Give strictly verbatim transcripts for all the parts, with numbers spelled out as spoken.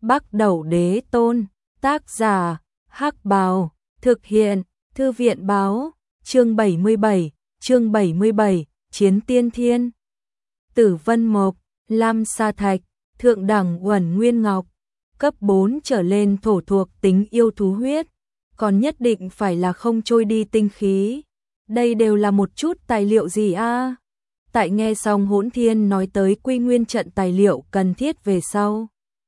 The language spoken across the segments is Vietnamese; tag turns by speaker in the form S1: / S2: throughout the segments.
S1: Bắc Đẩu Đế Tôn, tác giả, Hắc Bào, thực hiện, Thư viện báo, chương bảy mươi bảy, chương bảy mươi bảy, Chiến Tiên Thiên. Tử Vân Mộc, Lam Sa Thạch, Thượng đẳng Uẩn Nguyên Ngọc, cấp bốn trở lên thổ thuộc tính yêu thú huyết, còn nhất định phải là không trôi đi tinh khí. Đây đều là một chút tài liệu gì a? À? Tại nghe xong Hỗn Thiên nói tới Quy Nguyên trận tài liệu cần thiết về sau,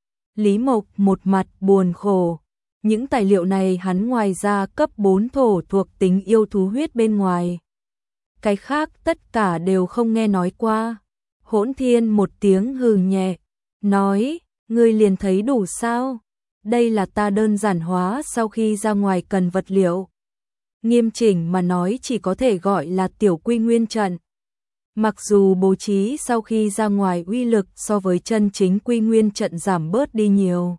S1: Lý Mộc một mặt buồn khổ. Những tài liệu này hắn ngoài ra cấp bốn thổ thuộc tính yêu thú huyết bên ngoài, cái khác tất cả đều không nghe nói qua. Hỗn Thiên một tiếng hừ nhẹ, nói, ngươi liền thấy đủ sao? Đây là ta đơn giản hóa sau khi ra ngoài cần vật liệu. Nghiêm chỉnh mà nói chỉ có thể gọi là tiểu Quy Nguyên trận. Mặc dù bố trí sau khi ra ngoài uy lực so với chân chính Quy Nguyên trận giảm bớt đi nhiều,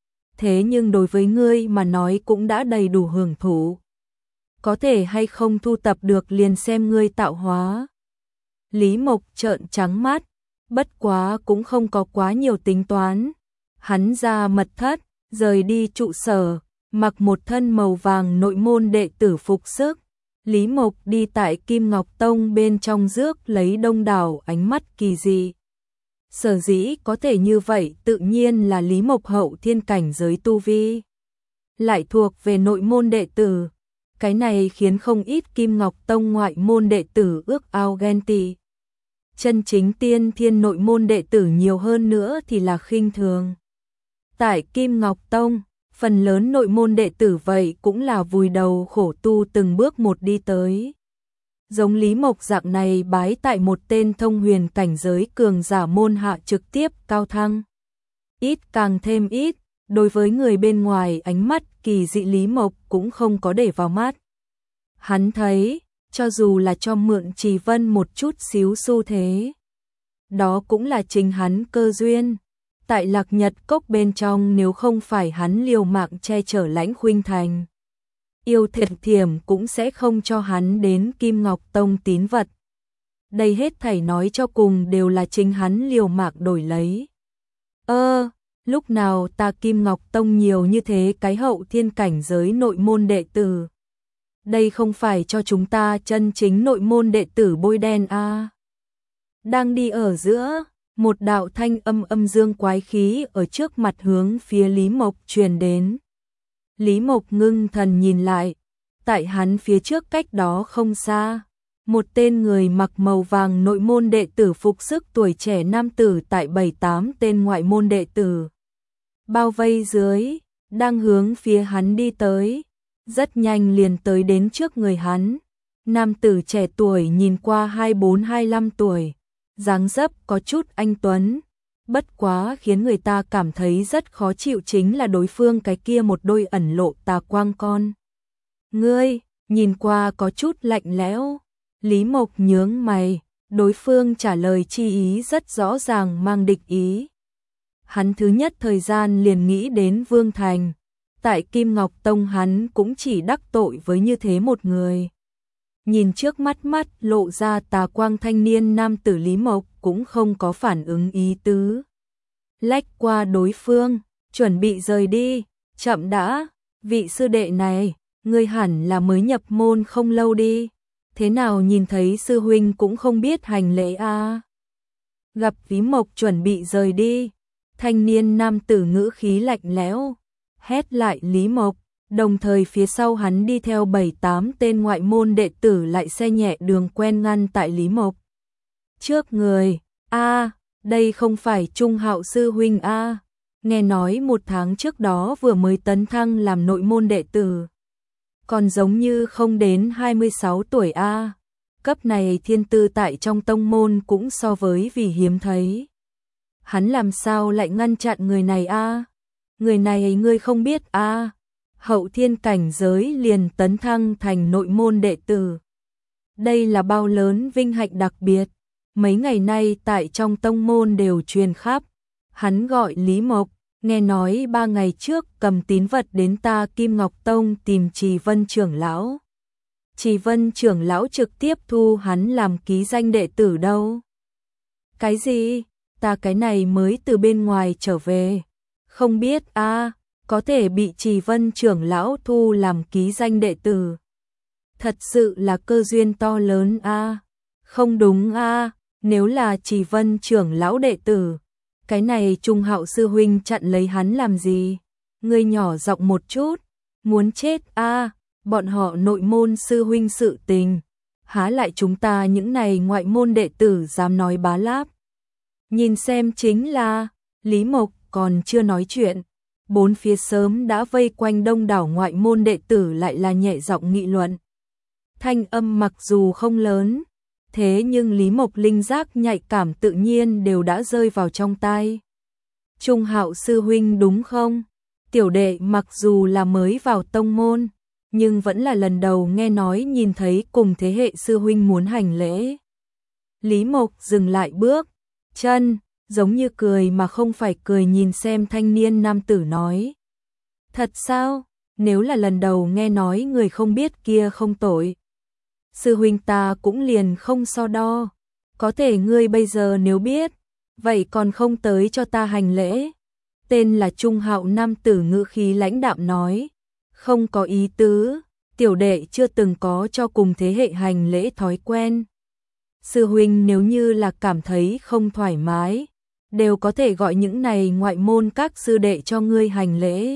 S1: thế nhưng đối với ngươi mà nói cũng đã đầy đủ hưởng thụ. Có thể hay không thu tập được liền xem ngươi tạo hóa. Lý Mộc trợn trắng mắt, bất quá cũng không có quá nhiều tính toán. Hắn ra mật thất, rời đi trụ sở, mặc một thân màu vàng nội môn đệ tử phục sức. Lý Mộc đi tại Kim Ngọc Tông bên trong rước lấy đông đảo ánh mắt kỳ dị. Sở dĩ có thể như vậy tự nhiên là Lý Mộc hậu thiên cảnh giới tu vi, lại thuộc về nội môn đệ tử. Cái này khiến không ít Kim Ngọc Tông ngoại môn đệ tử ước ao ghen tị. Chân chính tiên thiên nội môn đệ tử nhiều hơn nữa thì là khinh thường. Tại Kim Ngọc Tông, phần lớn nội môn đệ tử vậy cũng là vùi đầu khổ tu từng bước một đi tới. Giống Lý Mộc dạng này bái tại một tên thông huyền cảnh giới cường giả môn hạ trực tiếp cao thăng. Ít càng thêm ít, đối với người bên ngoài ánh mắt kỳ dị Lý Mộc cũng không có để vào mắt. Hắn thấy, cho dù là cho mượn Trì Vân một chút xíu xu thế, đó cũng là chính hắn cơ duyên. Tại Lạc Nhật Cốc bên trong nếu không phải hắn liều mạng che chở Lãnh Khuynh Thành, Yêu Thiệt Thiểm cũng sẽ không cho hắn đến Kim Ngọc Tông tín vật. Đây hết thảy nói cho cùng đều là chính hắn liều mạng đổi lấy. Ơ, lúc nào ta Kim Ngọc Tông nhiều như thế cái hậu thiên cảnh giới nội môn đệ tử? Đây không phải cho chúng ta chân chính nội môn đệ tử bôi đen a? À? Đang đi ở giữa, một đạo thanh âm âm dương quái khí ở trước mặt hướng phía Lý Mộc truyền đến. Lý Mộc ngưng thần nhìn lại, tại hắn phía trước cách đó không xa, một tên người mặc màu vàng nội môn đệ tử phục sức tuổi trẻ nam tử tại bảy tám tên ngoại môn đệ tử bao vây dưới, đang hướng phía hắn đi tới, rất nhanh liền tới đến trước người hắn. Nam tử trẻ tuổi nhìn qua hai mươi bốn hai mươi lăm tuổi, dáng dấp có chút anh tuấn, bất quá khiến người ta cảm thấy rất khó chịu chính là đối phương cái kia một đôi ẩn lộ tà quang con ngươi, nhìn qua có chút lạnh lẽo. Lý Mộc nhướng mày, đối phương trả lời chi ý rất rõ ràng mang địch ý. Hắn thứ nhất thời gian liền nghĩ đến Vương Thành, tại Kim Ngọc Tông hắn cũng chỉ đắc tội với như thế một người. Nhìn trước mắt mắt lộ ra tà quang thanh niên nam tử, Lý Mộc cũng không có phản ứng ý tứ. Lách qua đối phương, chuẩn bị rời đi. Chậm đã, vị sư đệ này, ngươi hẳn là mới nhập môn không lâu đi. Thế nào nhìn thấy sư huynh cũng không biết hành lễ a? À? Gặp Lý Mộc chuẩn bị rời đi, thanh niên nam tử ngữ khí lạnh lẽo, hét lại Lý Mộc. Đồng thời phía sau hắn đi theo bảy tám tên ngoại môn đệ tử lại xe nhẹ đường quen ngăn tại Lý Mộc trước người. A, à, đây không phải Trung Hạo sư huynh a? À. Nghe nói một tháng trước đó vừa mới tấn thăng làm nội môn đệ tử, còn giống như không đến hai mươi sáu tuổi a. À. Cấp này thiên tư tại trong tông môn cũng so với vì hiếm thấy. Hắn làm sao lại ngăn chặn người này a? À? Người này ngươi không biết a? À? Hậu thiên cảnh giới liền tấn thăng thành nội môn đệ tử. Đây là bao lớn vinh hạnh đặc biệt, mấy ngày nay tại trong tông môn đều truyền khắp. Hắn gọi Lý Mộc, nghe nói ba ngày trước cầm tín vật đến ta Kim Ngọc Tông tìm Trì Vân trưởng lão. Trì Vân trưởng lão trực tiếp thu hắn làm ký danh đệ tử đâu. Cái gì? Ta cái này mới từ bên ngoài trở về. Không biết a, có thể bị Trì Vân trưởng lão thu làm ký danh đệ tử. Thật sự là cơ duyên to lớn a. Không đúng a, nếu là Trì Vân trưởng lão đệ tử, cái này Trung Hạo sư huynh chặn lấy hắn làm gì? Ngươi nhỏ giọng một chút, muốn chết a, bọn họ nội môn sư huynh sự tình, há lại chúng ta những này ngoại môn đệ tử dám nói bá láp. Nhìn xem chính là, Lý Mộc còn chưa nói chuyện, bốn phía sớm đã vây quanh đông đảo ngoại môn đệ tử lại là nhẹ giọng nghị luận. Thanh âm mặc dù không lớn, thế nhưng Lý Mộc linh giác nhạy cảm tự nhiên đều đã rơi vào trong tai. Trung Hạo sư huynh đúng không? Tiểu đệ mặc dù là mới vào tông môn, nhưng vẫn là lần đầu nghe nói nhìn thấy cùng thế hệ sư huynh muốn hành lễ. Lý Mộc dừng lại bước chân, giống như cười mà không phải cười nhìn xem thanh niên nam tử nói. Thật sao? Nếu là lần đầu nghe nói người không biết kia không tội. Sư huynh ta cũng liền không so đo. Có thể ngươi bây giờ nếu biết, vậy còn không tới cho ta hành lễ. Tên là Trung Hạo nam tử ngữ khí lãnh đạm nói. Không có ý tứ, tiểu đệ chưa từng có cho cùng thế hệ hành lễ thói quen. Sư huynh nếu như là cảm thấy không thoải mái, đều có thể gọi những này ngoại môn các sư đệ cho ngươi hành lễ.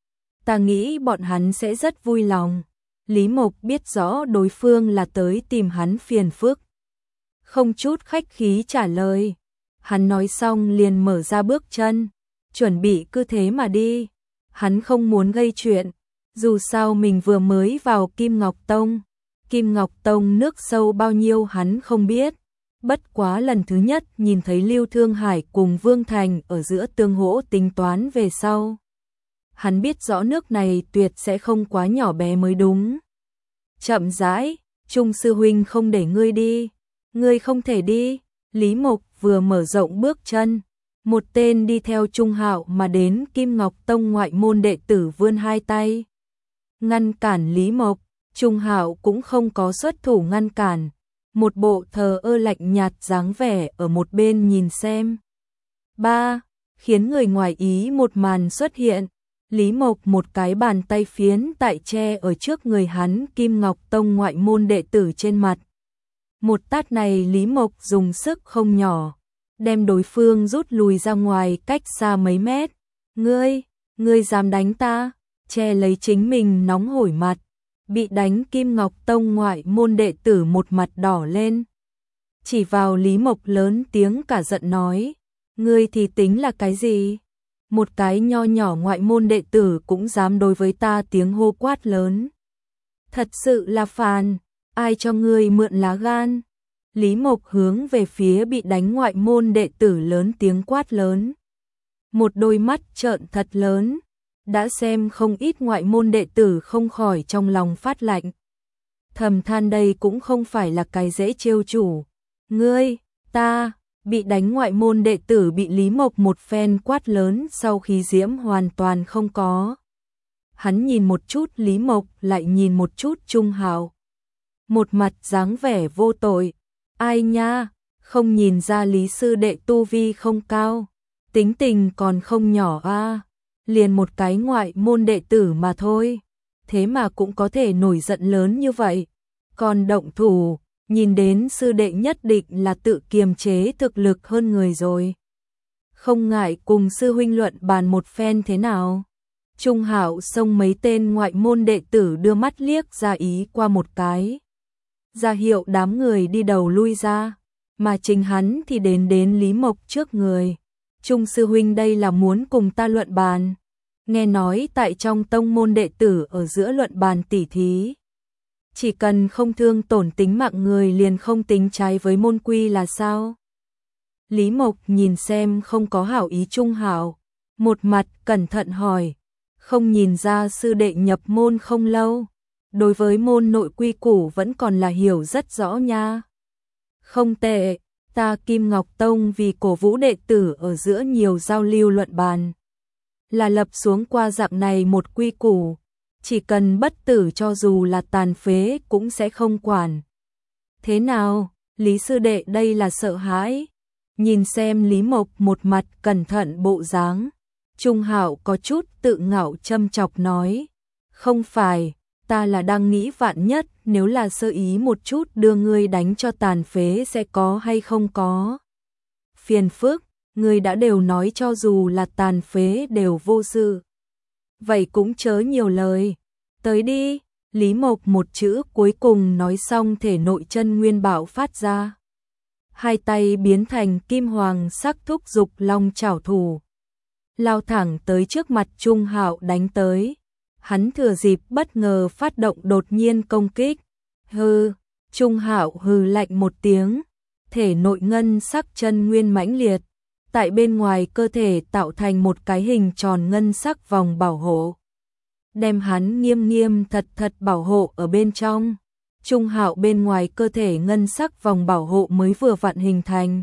S1: Ta nghĩ bọn hắn sẽ rất vui lòng. Lý Mộc biết rõ đối phương là tới tìm hắn phiền phức. Không chút khách khí trả lời. Hắn nói xong liền mở ra bước chân, chuẩn bị cứ thế mà đi. Hắn không muốn gây chuyện, dù sao mình vừa mới vào Kim Ngọc Tông. Kim Ngọc Tông nước sâu bao nhiêu hắn không biết. Bất quá lần thứ nhất nhìn thấy Lưu Thương Hải cùng Vương Thành ở giữa tương hỗ tính toán về sau. Hắn biết rõ nước này tuyệt sẽ không quá nhỏ bé mới đúng. Chậm rãi, Trung sư huynh không để ngươi đi. Ngươi không thể đi. Lý Mộc vừa mở rộng bước chân. Một tên đi theo Trung Hạo mà đến Kim Ngọc Tông ngoại môn đệ tử vươn hai tay. Ngăn cản Lý Mộc, Trung Hạo cũng không có xuất thủ ngăn cản. Một bộ thờ ơ lạnh nhạt dáng vẻ ở một bên nhìn xem. Ba, khiến người ngoài ý một màn xuất hiện. Lý Mộc một cái bàn tay phiến tại che ở trước người hắn Kim Ngọc Tông ngoại môn đệ tử trên mặt. Một tát này Lý Mộc dùng sức không nhỏ, đem đối phương rút lùi ra ngoài cách xa mấy mét. Ngươi, ngươi dám đánh ta? Che lấy chính mình nóng hổi mặt. Bị đánh Kim Ngọc Tông ngoại môn đệ tử một mặt đỏ lên. Chỉ vào Lý Mộc lớn tiếng cả giận nói. Ngươi thì tính là cái gì? Một cái nho nhỏ ngoại môn đệ tử cũng dám đối với ta tiếng hô quát lớn. Thật sự là phàn, ai cho ngươi mượn lá gan? Lý Mộc hướng về phía bị đánh ngoại môn đệ tử lớn tiếng quát lớn. Một đôi mắt trợn thật lớn, đã xem không ít ngoại môn đệ tử không khỏi trong lòng phát lạnh. Thầm than đây cũng không phải là cái dễ trêu chủ. Ngươi, ta, bị đánh ngoại môn đệ tử bị Lý Mộc một phen quát lớn sau khi diễm hoàn toàn không có. Hắn nhìn một chút Lý Mộc lại nhìn một chút Trung Hạo. Một mặt dáng vẻ vô tội. Ai nha, không nhìn ra Lý sư đệ tu vi không cao, tính tình còn không nhỏ a, à. Liền một cái ngoại môn đệ tử mà thôi, thế mà cũng có thể nổi giận lớn như vậy. Còn động thủ, nhìn đến sư đệ nhất định là tự kiềm chế thực lực hơn người rồi. Không ngại cùng sư huynh luận bàn một phen thế nào? Trung Hạo xông mấy tên ngoại môn đệ tử đưa mắt liếc ra ý qua một cái. Ra hiệu đám người đi đầu lui ra, mà chính hắn thì đến đến Lý Mộc trước người. Trung sư huynh đây là muốn cùng ta luận bàn. Nghe nói tại trong tông môn đệ tử ở giữa luận bàn tỉ thí. Chỉ cần không thương tổn tính mạng người liền không tính trái với môn quy là sao? Lý Mộc nhìn xem không có hảo ý Trung Hạo, một mặt cẩn thận hỏi. Không nhìn ra sư đệ nhập môn không lâu. Đối với môn nội quy củ vẫn còn là hiểu rất rõ nha. Không tệ, ta Kim Ngọc Tông vì cổ vũ đệ tử ở giữa nhiều giao lưu luận bàn. Là lập xuống qua dạng này một quy củ, chỉ cần bất tử cho dù là tàn phế cũng sẽ không quản. Thế nào, Lý sư đệ đây là sợ hãi? Nhìn xem Lý Mộc một mặt cẩn thận bộ dáng, Trung Hạo có chút tự ngạo châm chọc nói, không phải, ta là đang nghĩ vạn nhất nếu là sơ ý một chút đưa ngươi đánh cho tàn phế sẽ có hay không có. Phiền phức, ngươi đã đều nói cho dù là tàn phế đều vô sự. Vậy cũng chớ nhiều lời, tới đi. Lý Mộc một chữ cuối cùng nói xong thể nội chân nguyên bạo phát ra. Hai tay biến thành kim hoàng sắc thúc dục long chảo thủ. Lao thẳng tới trước mặt Trung Hạo đánh tới. Hắn thừa dịp bất ngờ phát động đột nhiên công kích. Hừ, Trung Hạo hừ lạnh một tiếng. Thể nội ngân sắc chân nguyên mãnh liệt. Tại bên ngoài cơ thể tạo thành một cái hình tròn ngân sắc vòng bảo hộ. Đem hắn nghiêm nghiêm thật thật bảo hộ ở bên trong. Trung Hạo bên ngoài cơ thể ngân sắc vòng bảo hộ mới vừa vặn hình thành.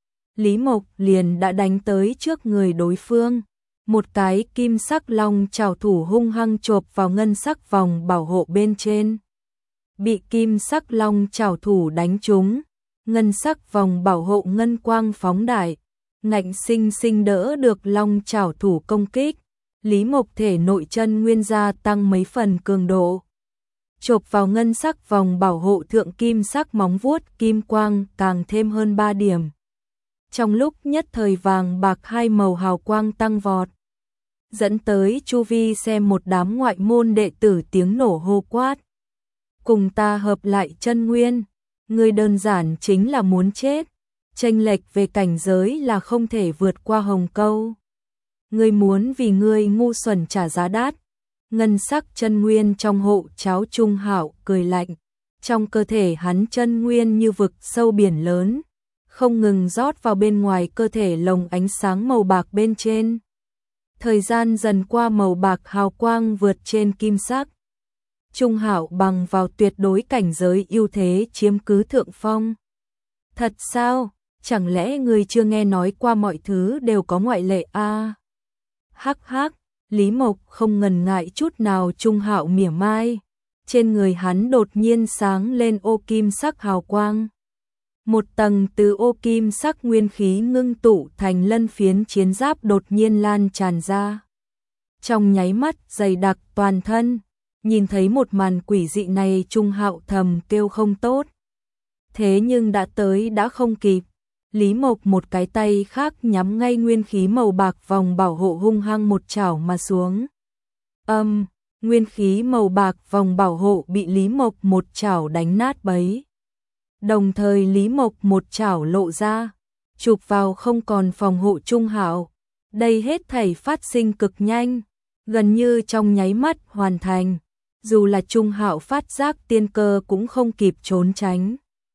S1: Lý Mộc liền đã đánh tới trước người đối phương. Một cái kim sắc long chảo thủ hung hăng chộp vào ngân sắc vòng bảo hộ bên trên. Bị kim sắc long chảo thủ đánh trúng. Ngân sắc vòng bảo hộ ngân quang phóng đại. Ngạnh sinh sinh đỡ được long chảo thủ công kích. Lý Mộc thể nội chân nguyên gia tăng mấy phần cường độ. Chộp vào ngân sắc vòng bảo hộ thượng kim sắc móng vuốt kim quang càng thêm hơn ba điểm. Trong lúc nhất thời vàng bạc hai màu hào quang tăng vọt. Dẫn tới chu vi xem một đám ngoại môn đệ tử tiếng nổ hô quát. Cùng ta hợp lại chân nguyên. Người đơn giản chính là muốn chết. Chênh lệch về cảnh giới là không thể vượt qua hồng câu. Ngươi muốn vì ngươi ngu xuẩn trả giá đắt. Ngân sắc chân nguyên trong hộ cháo Trung Hạo cười lạnh. Trong cơ thể hắn chân nguyên như vực sâu biển lớn. Không ngừng rót vào bên ngoài cơ thể lồng ánh sáng màu bạc bên trên. Thời gian dần qua màu bạc hào quang vượt trên kim sắc. Trung Hạo bằng vào tuyệt đối cảnh giới ưu thế chiếm cứ thượng phong. Thật sao? Chẳng lẽ ngươi chưa nghe nói qua mọi thứ đều có ngoại lệ a? À, hắc hắc, Lý Mộc không ngần ngại chút nào Trung Hạo mỉa mai. Trên người hắn đột nhiên sáng lên ô kim sắc hào quang. Một tầng từ ô kim sắc nguyên khí ngưng tụ thành lân phiến chiến giáp đột nhiên lan tràn ra. Trong nháy mắt dày đặc toàn thân, nhìn thấy một màn quỷ dị này Trung Hạo thầm kêu không tốt. Thế nhưng đã tới đã không kịp. Lý Mộc một cái tay khác nhắm ngay nguyên khí màu bạc vòng bảo hộ hung hăng một chảo mà xuống. Âm, um, nguyên khí màu bạc vòng bảo hộ bị Lý Mộc một chảo đánh nát bấy. Đồng thời Lý Mộc một chảo lộ ra, chụp vào không còn phòng hộ Trung Hạo. Đây hết thảy phát sinh cực nhanh, gần như trong nháy mắt hoàn thành. Dù là Trung Hạo phát giác tiên cơ cũng không kịp trốn tránh.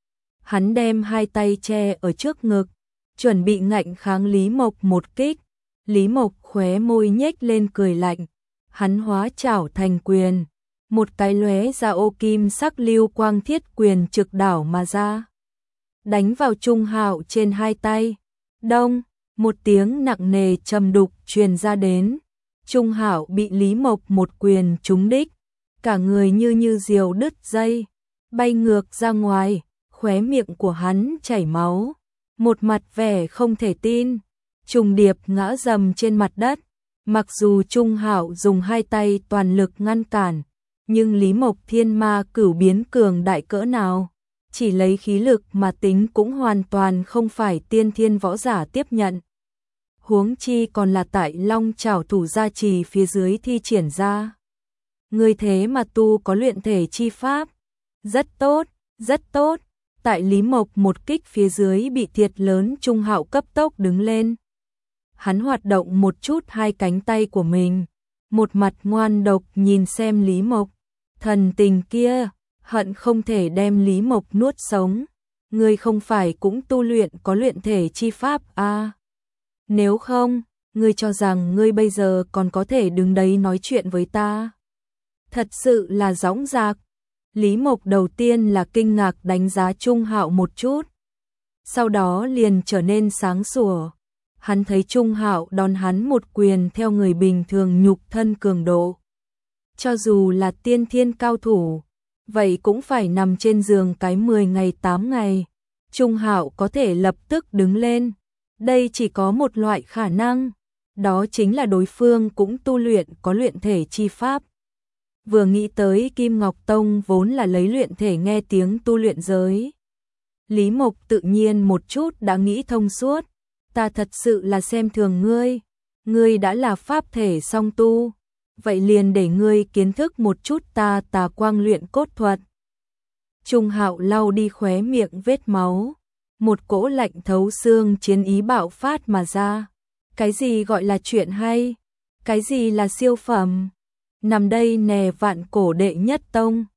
S1: Hắn đem hai tay che ở trước ngực, chuẩn bị ngạnh kháng Lý Mộc một kích. Lý Mộc khóe môi nhếch lên cười lạnh, hắn hóa chảo thành quyền, một cái lóe ra ô kim sắc lưu quang thiết quyền trực đảo mà ra, đánh vào Trung Hạo trên hai tay. Đông, một tiếng nặng nề trầm đục truyền ra đến. Trung Hạo bị Lý Mộc một quyền trúng đích, cả người như như diều đứt dây, bay ngược ra ngoài. Khóe miệng của hắn chảy máu, một mặt vẻ không thể tin, trùng điệp ngã dầm trên mặt đất. Mặc dù Trung Hạo dùng hai tay toàn lực ngăn cản, nhưng Lý Mộc thiên ma cửu biến cường đại cỡ nào, chỉ lấy khí lực mà tính cũng hoàn toàn không phải tiên thiên võ giả tiếp nhận. Huống chi còn là tại long chảo thủ gia trì phía dưới thi triển ra. Người thế mà tu có luyện thể chi pháp, rất tốt, rất tốt. Tại Lý Mộc một kích phía dưới bị thiệt lớn Trung Hạo cấp tốc đứng lên. Hắn hoạt động một chút hai cánh tay của mình, một mặt ngoan độc nhìn xem Lý Mộc. Thần tình kia, hận không thể đem Lý Mộc nuốt sống. Ngươi không phải cũng tu luyện có luyện thể chi pháp à? Nếu không, ngươi cho rằng ngươi bây giờ còn có thể đứng đấy nói chuyện với ta? Thật sự là dõng dạc. Lý Mộc đầu tiên là kinh ngạc đánh giá Trung Hạo một chút, sau đó liền trở nên sáng sủa. Hắn thấy Trung Hạo đón hắn một quyền theo người bình thường nhục thân cường độ. Cho dù là tiên thiên cao thủ, vậy cũng phải nằm trên giường cái mười ngày tám ngày. Trung Hạo có thể lập tức đứng lên. Đây chỉ có một loại khả năng. đó chính là đối phương cũng tu luyện có luyện thể chi pháp. Vừa nghĩ tới Kim Ngọc Tông vốn là lấy luyện thể nghe tiếng tu luyện giới. Lý Mộc tự nhiên một chút đã nghĩ thông suốt, ta thật sự là xem thường ngươi, ngươi đã là pháp thể song tu, vậy liền để ngươi kiến thức một chút ta Tà Quang luyện cốt thuật. Trung Hạo lau đi khóe miệng vết máu, một cỗ lạnh thấu xương chiến ý bạo phát mà ra. Cái gì gọi là chuyện hay? Cái gì là siêu phẩm? Nằm đây nè vạn cổ đệ nhất tông,